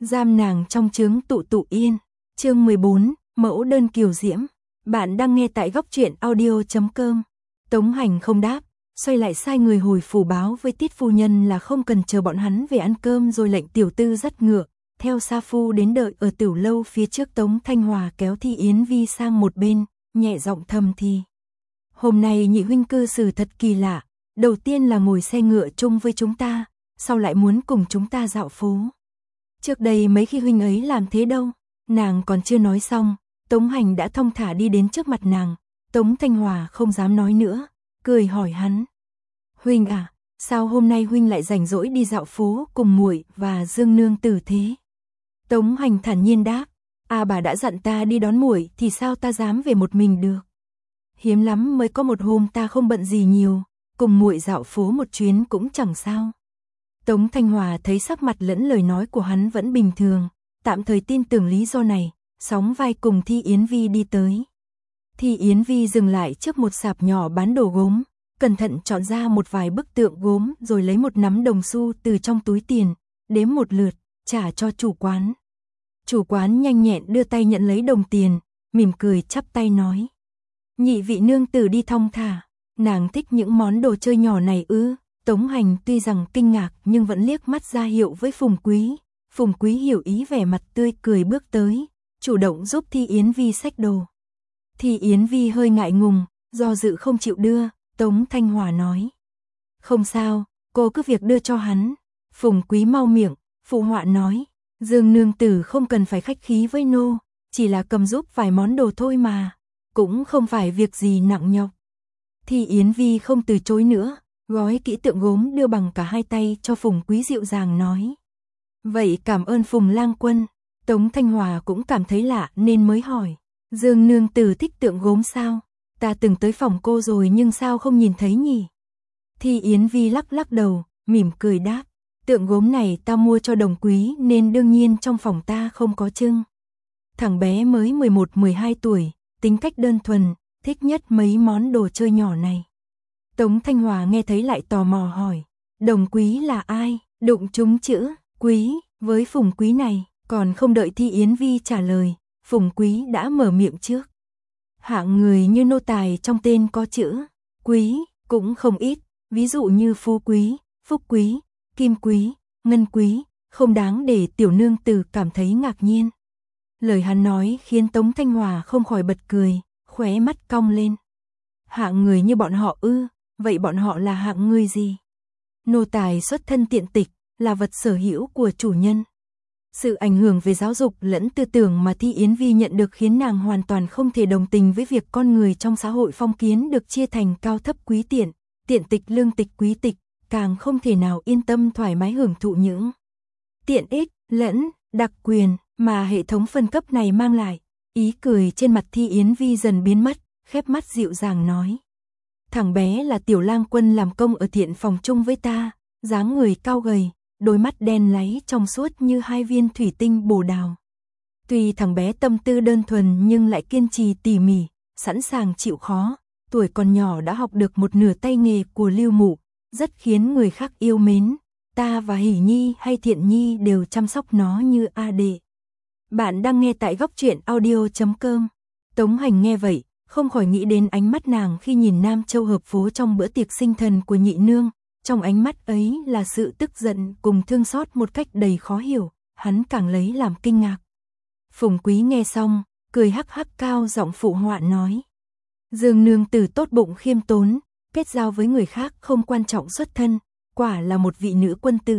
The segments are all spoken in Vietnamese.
giam nàng trong chướng tụ tụ yên. Chương 14, mẫu đơn kiều diễm. Bạn đang nghe tại góc truyện audio.com. Tống Hành không đáp, xoay lại sai người hồi phủ báo với Tiết phu nhân là không cần chờ bọn hắn về ăn cơm, rồi lệnh tiểu tư dắt ngựa theo sa phu đến đợi ở tiểu lâu phía trước. Tống Thanh Hòa kéo Thi Yến Vi sang một bên, nhẹ giọng thầm thì: hôm nay nhị huynh cư xử thật kỳ lạ, đầu tiên là ngồi xe ngựa chung với chúng ta, sau lại muốn cùng chúng ta dạo phố. Trước đây mấy khi huynh ấy làm thế đâu. Nàng còn chưa nói xong, Tống Hành đã thong thả đi đến trước mặt nàng. Tống Thanh Hòa không dám nói nữa, cười hỏi hắn: huynh à, sao hôm nay huynh lại rảnh rỗi đi dạo phố cùng muội và Dương nương tử thế? Tống Hành thản nhiên đáp: bà đã dặn ta đi đón muội thì sao ta dám về một mình được. Hiếm lắm mới có một hôm ta không bận gì nhiều, cùng muội dạo phố một chuyến cũng chẳng sao. Tống Thanh Hòa thấy sắc mặt lẫn lời nói của hắn vẫn bình thường, tạm thời tin tưởng lý do này, sóng vai cùng Thi Yến Vi đi tới. Thi Yến Vi dừng lại trước một sạp nhỏ bán đồ gốm, cẩn thận chọn ra một vài bức tượng gốm, rồi lấy một nắm đồng xu từ trong túi tiền, đếm một lượt, trả cho chủ quán. Chủ quán nhanh nhẹn đưa tay nhận lấy đồng tiền, mỉm cười chắp tay nói: nhị vị nương tử đi thong thả, nàng thích những món đồ chơi nhỏ này ư? Tống Hành tuy rằng kinh ngạc nhưng vẫn liếc mắt ra hiệu với Phùng Quý. Phùng Quý hiểu ý, vẻ mặt tươi cười bước tới, chủ động giúp Thi Yến Vi xách đồ. Thi Yến Vi hơi ngại ngùng, do dự không chịu đưa. Tống Thanh Hòa nói: không sao, cô cứ việc đưa cho hắn. Phùng Quý mau miệng, phụ họa nói: Dương nương tử không cần phải khách khí với nô, chỉ là cầm giúp vài món đồ thôi mà, cũng không phải việc gì nặng nhọc. Thi Yến Vi không từ chối nữa, gói kỹ tượng gốm đưa bằng cả hai tay cho Phùng Quý, dịu dàng nói: vậy cảm ơn Phùng lang quân. Tống Thanh Hòa cũng cảm thấy lạ nên mới hỏi: Dương nương tử thích tượng gốm sao? Ta từng tới phòng cô rồi nhưng sao không nhìn thấy nhỉ? Thi Yến Vi lắc lắc đầu, mỉm cười đáp: tượng gốm này ta mua cho Đồng Quý nên đương nhiên trong phòng ta không có trưng. Thằng bé mới 11-12 tuổi, tính cách đơn thuần, thích nhất mấy món đồ chơi nhỏ này. Tống Thanh Hòa nghe thấy lại tò mò hỏi: Đồng Quý là ai? Đụng trúng chữ Quý với Phùng Quý này. Còn không đợi Thi Yến Vi trả lời, Phùng Quý đã mở miệng trước: hạng người như nô tài trong tên có chữ Quý cũng không ít, ví dụ như Phú Quý, Phúc Quý, Kim Quý, Ngân Quý, không đáng để tiểu nương tử cảm thấy ngạc nhiên. Lời hắn nói khiến Tống Thanh Hòa không khỏi bật cười, khóe mắt cong lên. Hạng người như bọn họ ư? Vậy bọn họ là hạng người gì? Nô tài xuất thân tiện tịch, là vật sở hữu của chủ nhân. Sự ảnh hưởng về giáo dục lẫn tư tưởng mà Thi Yến Vi nhận được khiến nàng hoàn toàn không thể đồng tình với việc con người trong xã hội phong kiến được chia thành cao thấp quý tiện, tiện tịch lương tịch quý tịch, càng không thể nào yên tâm thoải mái hưởng thụ những tiện ích lẫn đặc quyền mà hệ thống phân cấp này mang lại. Ý cười trên mặt Thi Yến Vi dần biến mất, khép mắt dịu dàng nói: thằng bé là tiểu lang quân làm công ở thiện phòng chung với ta, dáng người cao gầy, đôi mắt đen láy trong suốt như hai viên thủy tinh bồ đào. Tuy thằng bé tâm tư đơn thuần nhưng lại kiên trì tỉ mỉ, sẵn sàng chịu khó, tuổi còn nhỏ đã học được một nửa tay nghề của Lưu Mụ, rất khiến người khác yêu mến. Ta và Hỷ Nhi hay Thiện Nhi đều chăm sóc nó như a đệ. Bạn đang nghe tại góc truyện audio.com. Tống Hành nghe vậy, không khỏi nghĩ đến ánh mắt nàng khi nhìn Nam Châu hợp phố trong bữa tiệc sinh thần của nhị nương. Trong ánh mắt ấy là sự tức giận cùng thương xót một cách đầy khó hiểu, hắn càng lấy làm kinh ngạc. Phùng Quý nghe xong, cười hắc hắc cao giọng phụ họa nói: Dương nương tử tốt bụng khiêm tốn, kết giao với người khác không quan trọng xuất thân, quả là một vị nữ quân tử.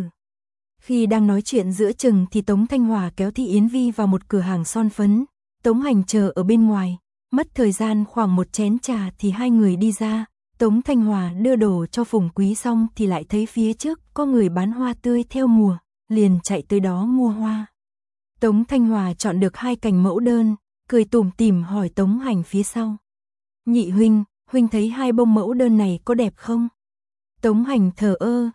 Khi đang nói chuyện giữa chừng thì Tống Thanh Hòa kéo Thi Yến Vi vào một cửa hàng son phấn. Tống Hành chờ ở bên ngoài, mất thời gian khoảng một chén trà thì hai người đi ra. Tống Thanh Hòa đưa đồ cho Phùng Quý xong thì lại thấy phía trước có người bán hoa tươi theo mùa, liền chạy tới đó mua hoa. Tống Thanh Hòa chọn được 2 cành mẫu đơn, cười tủm tỉm hỏi Tống Hành phía sau: nhị huynh, huynh thấy 2 bông mẫu đơn này có đẹp không? Tống Hành thờ ơ,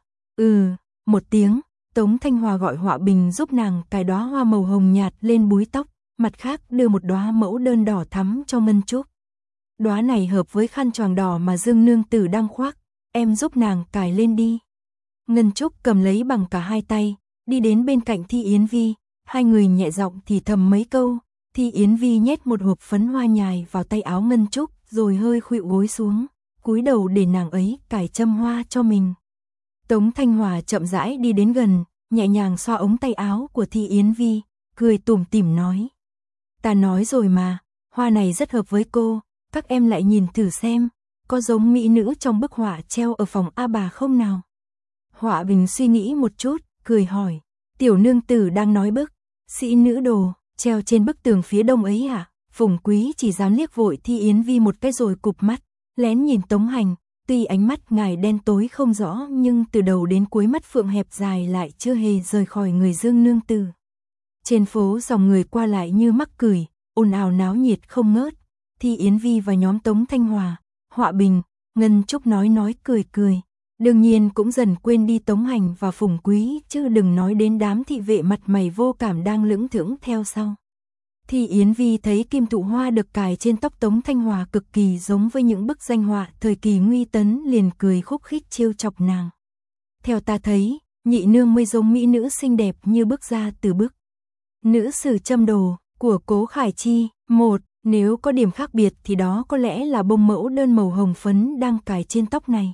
một tiếng. Tống Thanh Hòa gọi họa bình giúp nàng cài đóa hoa màu hồng nhạt lên búi tóc, mặt khác đưa một đóa mẫu đơn đỏ thắm cho Ngân Trúc. Đóa này hợp với khăn choàng đỏ mà Dương nương tử đang khoác, em giúp nàng cài lên đi. Ngân Trúc cầm lấy bằng cả hai tay, đi đến bên cạnh Thi Yến Vi, Hai người nhẹ giọng thì thầm mấy câu, Thi Yến Vi nhét một hộp phấn hoa nhài vào tay áo Ngân Trúc, rồi hơi khuỵu gối xuống, cúi đầu để nàng ấy cài châm hoa cho mình. Tống Thanh Hòa chậm rãi đi đến gần, nhẹ nhàng xoa ống tay áo của Thi Yến Vi, cười tủm tỉm nói: "Ta nói rồi mà, hoa này rất hợp với cô, các em lại nhìn thử xem, có giống mỹ nữ trong bức họa treo ở phòng A bà không nào?" Họa Bình suy nghĩ một chút, cười hỏi: "Tiểu nương tử đang nói bức sĩ nữ đồ treo trên bức tường phía đông ấy hả?" Phùng Quý chỉ dám liếc vội Thi Yến Vi một cái rồi cụp mắt, lén nhìn Tống Hành, tuy ánh mắt ngài đen tối không rõ nhưng từ đầu đến cuối mắt phượng hẹp dài lại chưa hề rời khỏi người Dương nương tử. Trên phố dòng người qua lại như mắc cười, ồn ào náo nhiệt không ngớt. Thi Yến Vi và nhóm Tống Thanh Hòa, Họa Bình, Ngân Trúc nói cười cười. Đương nhiên cũng dần quên đi Tống Hành và Phùng Quý, chứ đừng nói đến đám thị vệ mặt mày vô cảm đang lững thững theo sau. Thi Yến Vi thấy kim thụ hoa được cài trên tóc Tống Thanh Hòa cực kỳ giống với những bức danh họa thời kỳ Nguy Tấn, liền cười khúc khích trêu chọc nàng. "Theo ta thấy, nhị nương mới giống mỹ nữ xinh đẹp như bước ra từ bức Nữ sử châm đồ của Cố Khải Chi. Một, nếu có điểm khác biệt thì đó có lẽ là bông mẫu đơn màu hồng phấn đang cài trên tóc này."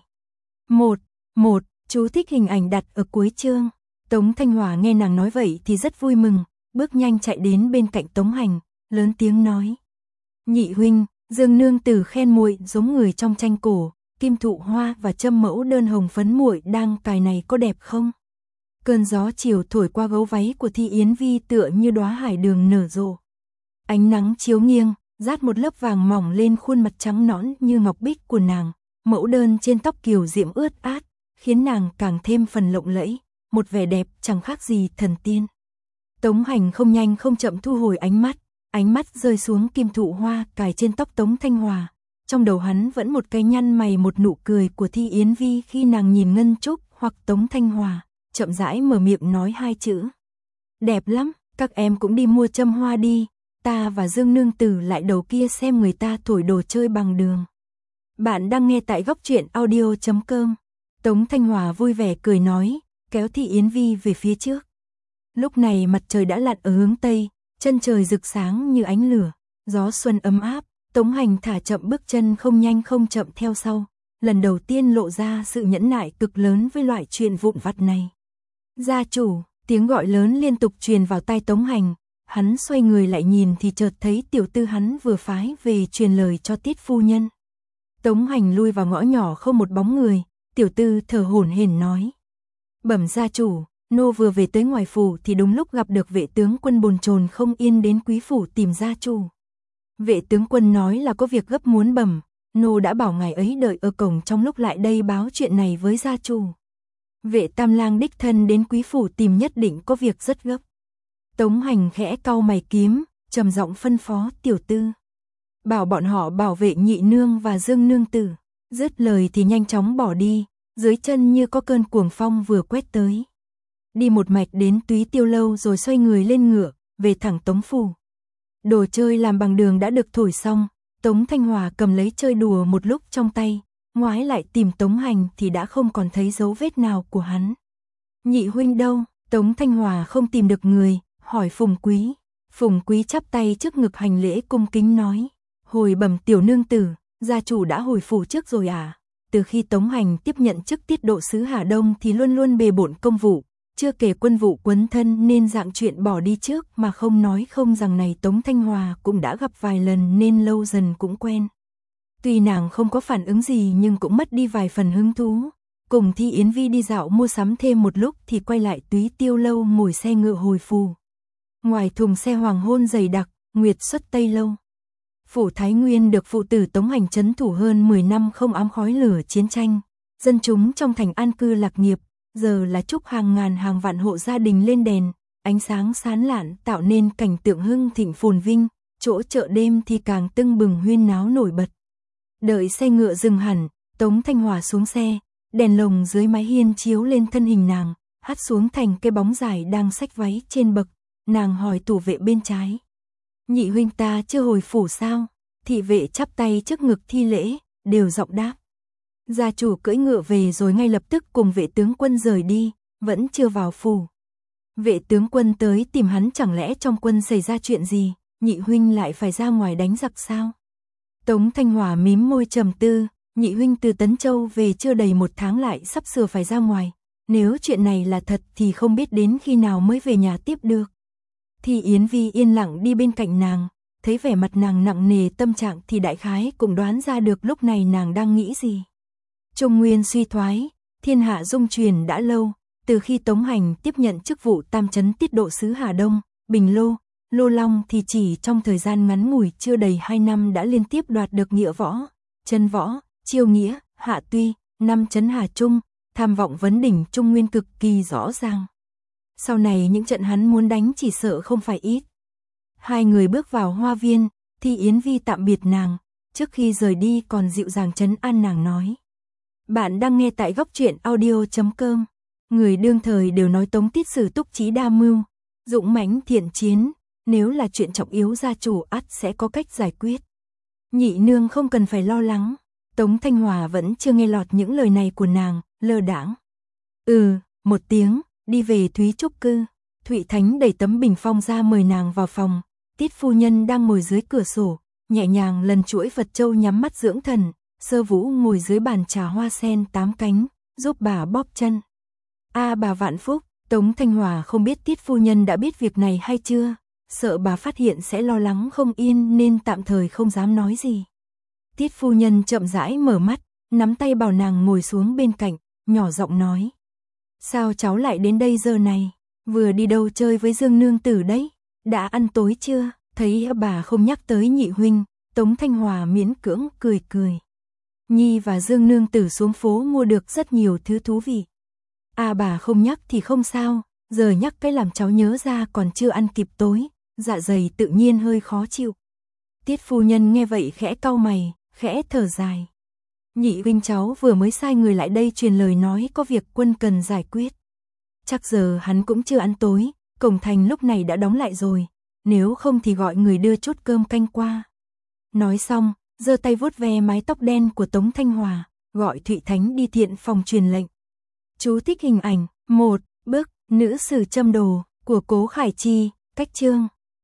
Một, chú thích hình ảnh đặt ở cuối chương. Tống Thanh Hòa nghe nàng nói vậy thì rất vui mừng, bước nhanh chạy đến bên cạnh Tống Hành, lớn tiếng nói: "Nhị huynh, Dương nương tử khen muội giống người trong tranh cổ, kim thụ hoa và châm mẫu đơn hồng phấn muội đang cài này có đẹp không?" Cơn gió chiều thổi qua gấu váy của Thi Yến Vi tựa như đóa hải đường nở rộ. Ánh nắng chiếu nghiêng, rát một lớp vàng mỏng lên khuôn mặt trắng nõn như ngọc bích của nàng, mẫu đơn trên tóc kiều diễm ướt át, khiến nàng càng thêm phần lộng lẫy, một vẻ đẹp chẳng khác gì thần tiên. Tống Hành không nhanh không chậm thu hồi ánh mắt rơi xuống kim thụ hoa cài trên tóc Tống Thanh Hòa. Trong đầu hắn vẫn một cái nhăn mày, một nụ cười của Thi Yến Vi khi nàng nhìn Ngân Trúc hoặc Tống Thanh Hòa, chậm rãi mở miệng nói hai chữ: "Đẹp lắm, các em cũng đi mua châm hoa đi, ta và Dương nương tử lại đầu kia xem người ta thổi đồ chơi bằng đường." Bạn đang nghe tại góc truyện audio.com. Tống Thanh Hòa vui vẻ cười nói, kéo Thi Yến Vi về phía trước. Lúc này mặt trời đã lặn ở hướng Tây, chân trời rực sáng như ánh lửa, gió xuân ấm áp. Tống Hành thả chậm bước chân không nhanh không chậm theo sau, lần đầu tiên lộ ra sự nhẫn nại cực lớn với loại chuyện vụn vặt này. "Gia chủ!" Tiếng gọi lớn liên tục truyền vào tai Tống Hành. Hắn xoay người lại nhìn thì chợt thấy tiểu tư hắn vừa phái về truyền lời cho Tiết phu nhân. Tống Hành lui vào ngõ nhỏ không một bóng người, tiểu tư thở hổn hển nói: "Bẩm gia chủ, nô vừa về tới ngoài phủ thì đúng lúc gặp được vệ tướng quân bồn chồn không yên đến quý phủ tìm gia chủ. Vệ tướng quân nói là có việc gấp muốn bẩm, nô đã bảo ngài ấy đợi ở cổng trong lúc lại đây báo chuyện này với gia chủ. Vệ tam lang đích thân đến quý phủ tìm nhất định có việc rất gấp." Tống Hành khẽ cau mày kiếm, trầm giọng phân phó tiểu tư: "Bảo bọn họ bảo vệ nhị nương và Dương nương tử." Dứt lời thì nhanh chóng bỏ đi, dưới chân như có cơn cuồng phong vừa quét tới. Đi một mạch đến Túy Tiêu lâu rồi xoay người lên ngựa, về thẳng Tống phủ. Đồ chơi làm bằng đường đã được thổi xong, Tống Thanh Hòa cầm lấy chơi đùa một lúc trong tay, ngoái lại tìm Tống Hành thì đã không còn thấy dấu vết nào của hắn. "Nhị huynh đâu?" Tống Thanh Hòa không tìm được người, hỏi Phùng Quý. Phùng Quý chắp tay trước ngực hành lễ cung kính nói: "Hồi bẩm tiểu nương tử, gia chủ đã hồi phủ trước rồi à?" Từ khi Tống Hành tiếp nhận chức tiết độ sứ Hà Đông thì luôn luôn bề bộn công vụ, chưa kể quân vụ quấn thân nên dạng chuyện bỏ đi trước mà không nói không rằng này Tống Thanh Hòa cũng đã gặp vài lần nên lâu dần cũng quen. Tuy nàng không có phản ứng gì nhưng cũng mất đi vài phần hứng thú. Cùng Thi Yến Vi đi dạo mua sắm thêm một lúc thì quay lại Túy Tiêu lâu ngồi xe ngựa hồi phủ. Ngoài thùng xe hoàng hôn dày đặc, nguyệt xuất Tây lâu. Phủ Thái Nguyên được phụ tử Tống Hành trấn thủ hơn 10 năm không ám khói lửa chiến tranh. Dân chúng trong thành an cư lạc nghiệp, giờ là chúc hàng ngàn hàng vạn hộ gia đình lên đèn, ánh sáng sáng lạn tạo nên cảnh tượng hưng thịnh phồn vinh, chỗ chợ đêm thì càng tưng bừng huyên náo nổi bật. Đợi xe ngựa dừng hẳn, Tống Thanh Hòa xuống xe, đèn lồng dưới mái hiên chiếu lên thân hình nàng, hắt xuống thành cái bóng dài đang xách váy trên bậc. Nàng hỏi thủ vệ bên trái: "Nhị huynh ta chưa hồi phủ sao?" Thị vệ chắp tay trước ngực thi lễ, đều giọng đáp: "Gia chủ cưỡi ngựa về rồi ngay lập tức cùng vệ tướng quân rời đi, vẫn chưa vào phủ." Vệ tướng quân tới tìm hắn, chẳng lẽ trong quân xảy ra chuyện gì, nhị huynh lại phải ra ngoài đánh giặc sao? Tống Thanh Hòa mím môi trầm tư, nhị huynh từ Tấn Châu về chưa đầy 1 tháng lại sắp sửa phải ra ngoài. Nếu chuyện này là thật thì không biết đến khi nào mới về nhà tiếp được. Thì Yến Vi yên lặng đi bên cạnh nàng, thấy vẻ mặt nàng nặng nề tâm trạng thì đại khái cũng đoán ra được lúc này nàng đang nghĩ gì. Trung Nguyên suy thoái, thiên hạ dung chuyển đã lâu, từ khi Tống Hành tiếp nhận chức vụ tam trấn tiết độ sứ Hà Đông, Bình Lô, Lô Long thì chỉ trong thời gian ngắn ngủi chưa đầy 2 năm đã liên tiếp đoạt được Nghĩa Võ, Chân Võ, Chiêu Nghĩa, Hạ Tuy, 5 trấn Hà Trung, tham vọng vấn đỉnh Trung Nguyên cực kỳ rõ ràng. Sau này những trận hắn muốn đánh chỉ sợ không phải ít. Hai người bước vào hoa viên, thì Yến Vi tạm biệt nàng, trước khi rời đi còn dịu dàng trấn an nàng nói. Bạn đang nghe tại góc truyện audio.com. Người đương thời đều nói Tống Tiết Sử túc trí đa mưu, dũng mãnh thiện chiến, nếu là chuyện trọng yếu gia chủ ắt sẽ có cách giải quyết. Nhị nương không cần phải lo lắng. Tống Thanh Hòa vẫn chưa nghe lọt những lời này của nàng, lơ đãng. Một tiếng, đi về Thúy Trúc Cư. Thụy Thánh đẩy tấm bình phong ra mời nàng vào phòng. Tiết phu nhân đang ngồi dưới cửa sổ, nhẹ nhàng lần chuỗi Phật châu nhắm mắt dưỡng thần. Sơ Vũ ngồi dưới bàn trà hoa sen 8 cánh, giúp bà bóp chân. Bà vạn phúc. Tống Thanh Hòa không biết Tiết phu nhân đã biết việc này hay chưa, sợ bà phát hiện sẽ lo lắng không yên nên tạm thời không dám nói gì. Tiết phu nhân chậm rãi mở mắt, nắm tay bảo nàng ngồi xuống bên cạnh, nhỏ giọng nói. Sao cháu lại đến đây giờ này? Vừa đi đâu chơi với Dương nương tử đấy? Đã ăn tối chưa? Thấy bà không nhắc tới nhị huynh, Tống Thanh Hòa miễn cưỡng cười cười. Nhi và Dương nương tử xuống phố mua được rất nhiều thứ thú vị. Bà không nhắc thì không sao, giờ nhắc cái làm cháu nhớ ra còn chưa ăn kịp tối, dạ dày tự nhiên hơi khó chịu. Tiết phu nhân nghe vậy khẽ cau mày, khẽ thở dài. Nhị huynh cháu vừa mới sai người lại đây truyền lời nói có việc quân cần giải quyết. Chắc giờ hắn cũng chưa ăn tối, cổng thành lúc này đã đóng lại rồi, nếu không thì gọi người đưa chút cơm canh qua. Nói xong, giơ tay vuốt ve mái tóc đen của Tống Thanh Hòa, gọi Thụy Thánh đi thiện phòng truyền lệnh. Chú thích hình ảnh 1. Bức Nữ sử châm đồ của Cố Khải Chi, cách chương.